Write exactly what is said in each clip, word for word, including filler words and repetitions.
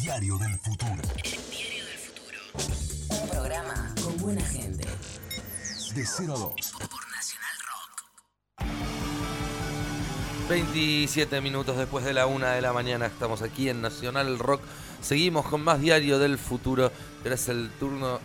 Diario del Futuro. El Diario del Futuro. Un programa con buena gente. De cero a dos. Por Nacional Rock. veintisiete minutos después de la una de la mañana estamos aquí en Nacional Rock. Seguimos con más Diario del Futuro. Ahora es el turno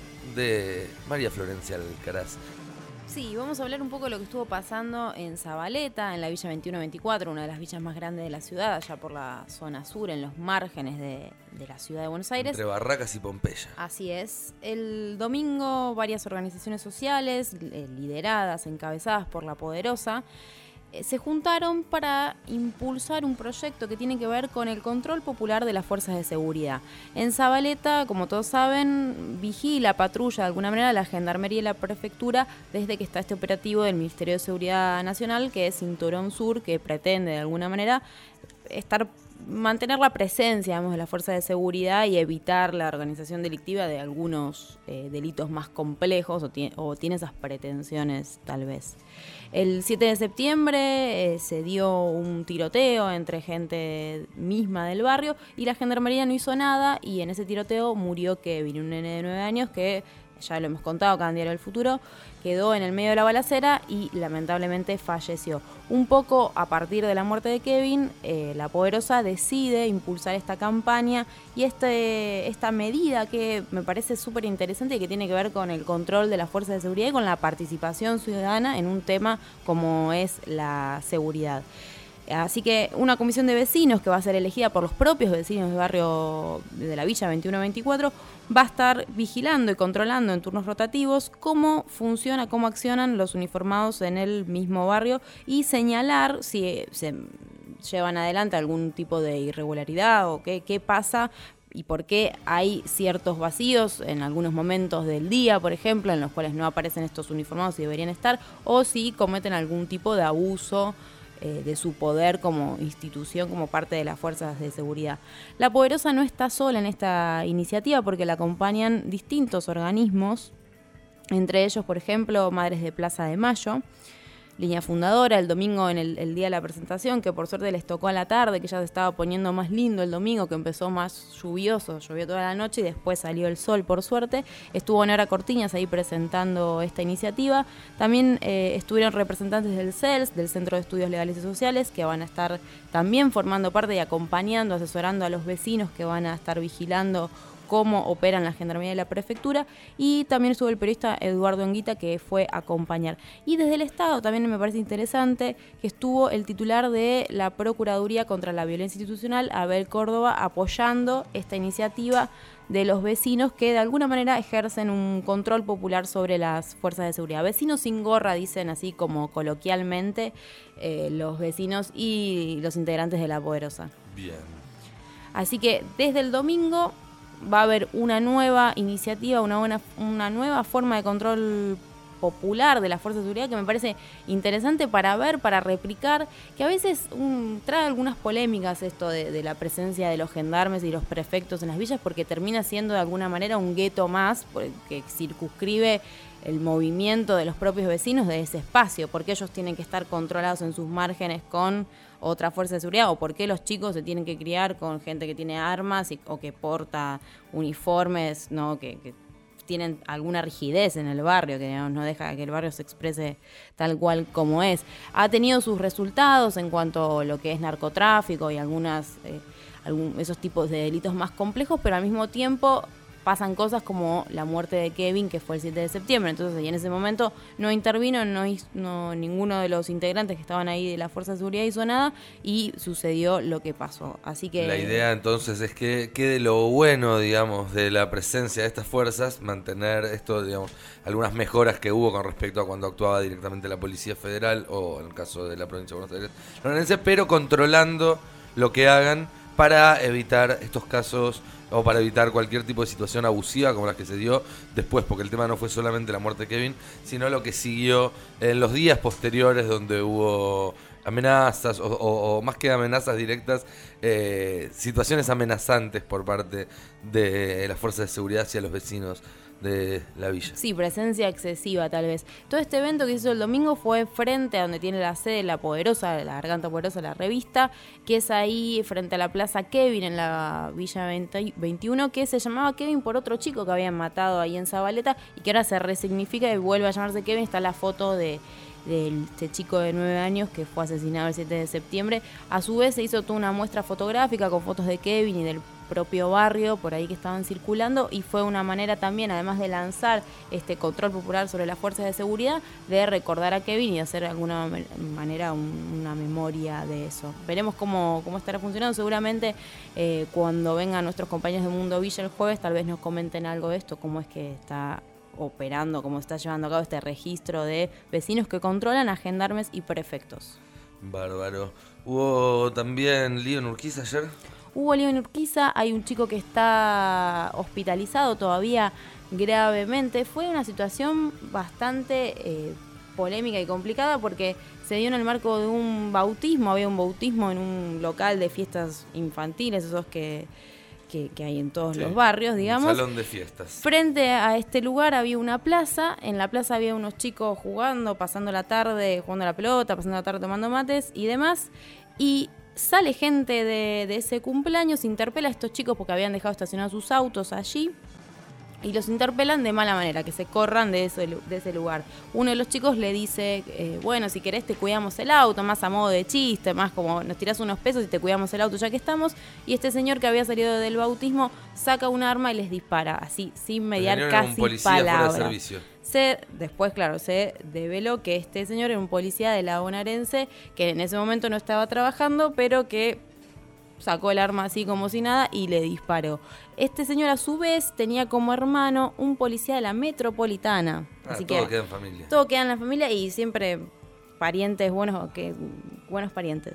de María Florencia Alcaraz. Sí, vamos a hablar un poco de lo que estuvo pasando en Zabaleta, en la Villa veintiuno veinticuatro, una de las villas más grandes de la ciudad, allá por la zona sur, en los márgenes de, de la ciudad de Buenos Aires. Entre Barracas y Pompeya. Así es. El domingo varias organizaciones sociales, eh, lideradas, encabezadas por La Poderosa, eh, se juntaron para impulsar un proyecto que tiene que ver con el control popular de las fuerzas de seguridad. En Zabaleta, como todos saben, vigila, patrulla de alguna manera la Gendarmería y la Prefectura desde que está este operativo del Ministerio de Seguridad Nacional, que es Cinturón Sur, que pretende de alguna manera estar mantener la presencia, digamos, de las fuerzas de seguridad y evitar la organización delictiva de algunos eh, delitos más complejos o tiene, o tiene esas pretensiones tal vez. El siete de septiembre eh, se dio un tiroteo entre gente misma del barrio y la Gendarmería no hizo nada y en ese tiroteo murió Kevin, un nene de nueve años que, ya lo hemos contado acá en Diario del Futuro, quedó en el medio de la balacera y lamentablemente falleció. Un poco a partir de la muerte de Kevin, eh, La Poderosa decide impulsar esta campaña y este, esta medida que me parece súper interesante y que tiene que ver con el control de las fuerzas de seguridad y con la participación ciudadana en un tema como es la seguridad. Así que una comisión de vecinos que va a ser elegida por los propios vecinos del barrio de la Villa veintiuno veinticuatro va a estar vigilando y controlando en turnos rotativos cómo funciona, cómo accionan los uniformados en el mismo barrio y señalar si se llevan adelante algún tipo de irregularidad o qué, qué pasa y por qué hay ciertos vacíos en algunos momentos del día, por ejemplo, en los cuales no aparecen estos uniformados y deberían estar, o si cometen algún tipo de abuso Eh, de su poder como institución, como parte de las fuerzas de seguridad. La Poderosa no está sola en esta iniciativa porque la acompañan distintos organismos, entre ellos, por ejemplo, Madres de Plaza de Mayo, Línea Fundadora, el domingo en el, el día de la presentación, que por suerte les tocó a la tarde, que ya se estaba poniendo más lindo el domingo, que empezó más lluvioso, llovió toda la noche y después salió el sol, por suerte. Estuvo Nora Cortiñas ahí presentando esta iniciativa. También eh, estuvieron representantes del C E L S, del Centro de Estudios Legales y Sociales, que van a estar también formando parte y acompañando, asesorando a los vecinos que van a estar vigilando cómo operan la Gendarmería y la Prefectura, y también estuvo el periodista Eduardo Anguita, que fue a acompañar. Y desde el Estado también me parece interesante que estuvo el titular de la Procuraduría contra la Violencia Institucional, Abel Córdoba, apoyando esta iniciativa de los vecinos que de alguna manera ejercen un control popular sobre las fuerzas de seguridad. Vecinos sin gorra, dicen así como coloquialmente eh, los vecinos y los integrantes de La Poderosa. Bien. Así que desde el domingo va a haber una nueva iniciativa, una, buena, una nueva forma de control popular de las fuerzas de seguridad que me parece interesante para ver, para replicar, que a veces um, trae algunas polémicas esto de, de la presencia de los gendarmes y los prefectos en las villas, porque termina siendo de alguna manera un gueto más que circunscribe el movimiento de los propios vecinos de ese espacio, porque ellos tienen que estar controlados en sus márgenes con otra fuerza de seguridad, o por qué los chicos se tienen que criar con gente que tiene armas y, o que porta uniformes, no que, que tienen alguna rigidez en el barrio, que digamos, no deja que el barrio se exprese tal cual como es. Ha tenido sus resultados en cuanto a lo que es narcotráfico y algunas eh, algún, esos tipos de delitos más complejos, pero al mismo tiempo pasan cosas como la muerte de Kevin, que fue el siete de septiembre. Entonces, y en ese momento no intervino, no, no ninguno de los integrantes que estaban ahí de la Fuerza de Seguridad hizo nada y sucedió lo que pasó. Así que la idea entonces es que quede lo bueno, digamos, de la presencia de estas fuerzas, mantener esto, digamos, algunas mejoras que hubo con respecto a cuando actuaba directamente la Policía Federal o en el caso de la provincia de Buenos Aires, pero controlando lo que hagan para evitar estos casos o para evitar cualquier tipo de situación abusiva como las que se dio después, porque el tema no fue solamente la muerte de Kevin, sino lo que siguió en los días posteriores donde hubo amenazas o, o, o más que amenazas directas, eh, situaciones amenazantes por parte de las fuerzas de seguridad hacia los vecinos de la villa. Sí, presencia excesiva tal vez. Todo este evento que se hizo el domingo fue frente a donde tiene la sede La Poderosa, la Garganta Poderosa, la revista, que es ahí frente a la Plaza Kevin en la Villa veintiuno, que se llamaba Kevin por otro chico que habían matado ahí en Zabaleta y que ahora se resignifica y vuelve a llamarse Kevin. Está la foto de de este chico de nueve años que fue asesinado el siete de septiembre. A su vez se hizo toda una muestra fotográfica con fotos de Kevin y del propio barrio por ahí que estaban circulando, y fue una manera también, además de lanzar este control popular sobre las fuerzas de seguridad, de recordar a Kevin y hacer de alguna manera un, una memoria de eso. Veremos cómo, cómo estará funcionando. Seguramente eh, cuando vengan nuestros compañeros de Mundo Villa el jueves, tal vez nos comenten algo de esto, cómo es que está operando, cómo está llevando a cabo este registro de vecinos que controlan a gendarmes y prefectos. Bárbaro. ¿Hubo también lío en Urquiza ayer? Hubo lío en Urquiza, hay un chico que está hospitalizado todavía gravemente. Fue una situación bastante eh, polémica y complicada porque se dio en el marco de un bautismo. Había un bautismo en un local de fiestas infantiles, esos que... Que, que hay en todos sí, los barrios, digamos. Un salón de fiestas. Frente a este lugar había una plaza, en la plaza había unos chicos jugando, pasando la tarde, jugando a la pelota, pasando la tarde tomando mates y demás, y sale gente de, de ese cumpleaños, interpela a estos chicos porque habían dejado estacionados sus autos allí, y los interpelan de mala manera, que se corran de ese, de ese lugar. Uno de los chicos le dice, eh, bueno, si querés te cuidamos el auto, más a modo de chiste, más como nos tirás unos pesos y te cuidamos el auto ya que estamos. Y este señor que había salido del bautismo saca un arma y les dispara, así, sin mediar casi un policía palabra. Fuera de servicio. Se, después, claro, se develó que este señor era un policía de la bonaerense que en ese momento no estaba trabajando, pero que sacó el arma así como si nada y le disparó. Este señor a su vez tenía como hermano un policía de la metropolitana. Ah, así todo que queda en familia. Todo queda en la familia y siempre parientes buenos, que buenos parientes.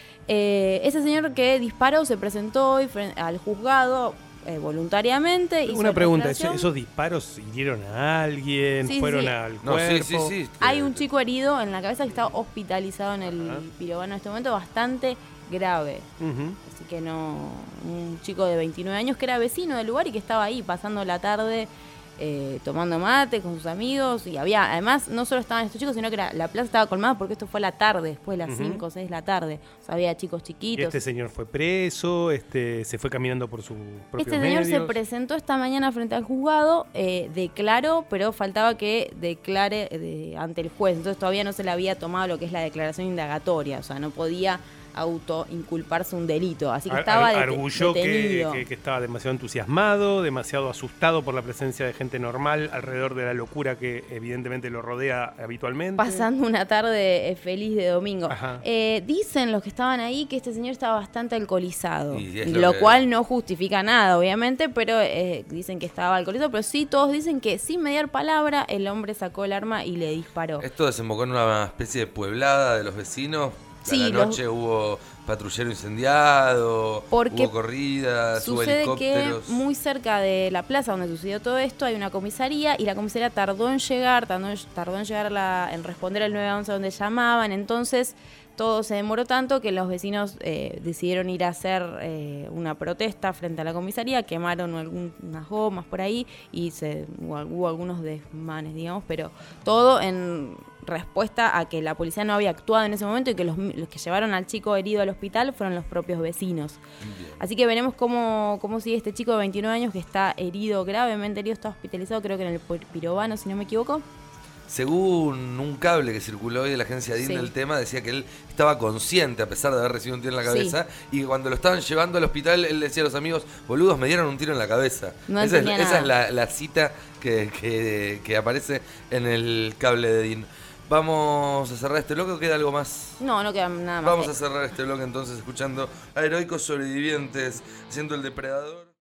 Eh, ese señor que disparó se presentó hoy al juzgado eh, voluntariamente. Una pregunta, ¿esos disparos hirieron a alguien? Sí, ¿Fueron sí. al No, cuerpo? sí, sí, sí. Hay un chico herido en la cabeza que está hospitalizado en el Ajá. Pirobano en este momento, bastante grave. Uh-huh. Así que no, un chico de veintinueve años que era vecino del lugar y que estaba ahí pasando la tarde eh, tomando mate con sus amigos, y había, además, no solo estaban estos chicos, sino que la, la plaza estaba colmada porque esto fue la tarde, después de las Uh-huh. cinco o seis de la tarde. O sea, había chicos chiquitos. Este señor fue preso, este se fue caminando por su propio Este señor medios. se presentó esta mañana frente al juzgado, eh, declaró, pero faltaba que declare de, ante el juez. Entonces todavía no se le había tomado lo que es la declaración indagatoria, o sea, no podía autoinculparse un delito, así que Ar- estaba ar- det- arguyó que, detenido. que, que estaba demasiado entusiasmado, demasiado asustado por la presencia de gente normal alrededor de la locura que evidentemente lo rodea habitualmente. Pasando una tarde eh, feliz de domingo. Eh, dicen los que estaban ahí que este señor estaba bastante alcoholizado, Y y es lo, lo que- cual no justifica nada, obviamente, pero eh, dicen que estaba alcoholizado, pero sí todos dicen que sin mediar palabra el hombre sacó el arma y le disparó. Esto desembocó en una especie de pueblada de los vecinos. Sí, a la los- noche hubo patrullero incendiado, Porque hubo corridas, hubo Sucede que helicópteros. muy cerca de la plaza donde sucedió todo esto hay una comisaría, y la comisaría tardó en llegar, tardó en, tardó en llegar la, en responder al nueve once donde llamaban. Entonces todo se demoró tanto que los vecinos eh, decidieron ir a hacer eh, una protesta frente a la comisaría, quemaron algunas gomas por ahí y se, hubo, hubo algunos desmanes, digamos, pero todo en respuesta a que la policía no había actuado en ese momento y que los, los que llevaron al chico herido al hospital fueron los propios vecinos. Bien. Así que veremos cómo, cómo sigue este chico de veintinueve años que está herido, gravemente herido, está hospitalizado, creo que en el Pirobano, si no me equivoco. Según un cable que circuló hoy de la agencia D I N Sí. del tema, decía que él estaba consciente a pesar de haber recibido un tiro en la cabeza, y que cuando lo estaban llevando al hospital él decía a los amigos, boludos, me dieron un tiro en la cabeza. No esa es, entendía esa es nada. la, la cita que, que, que aparece en el cable de D I N. Vamos a cerrar este bloque, ¿o queda algo más? No, no queda nada más. Vamos a cerrar este bloque entonces escuchando a Heroicos Sobrevivientes haciendo El Depredador.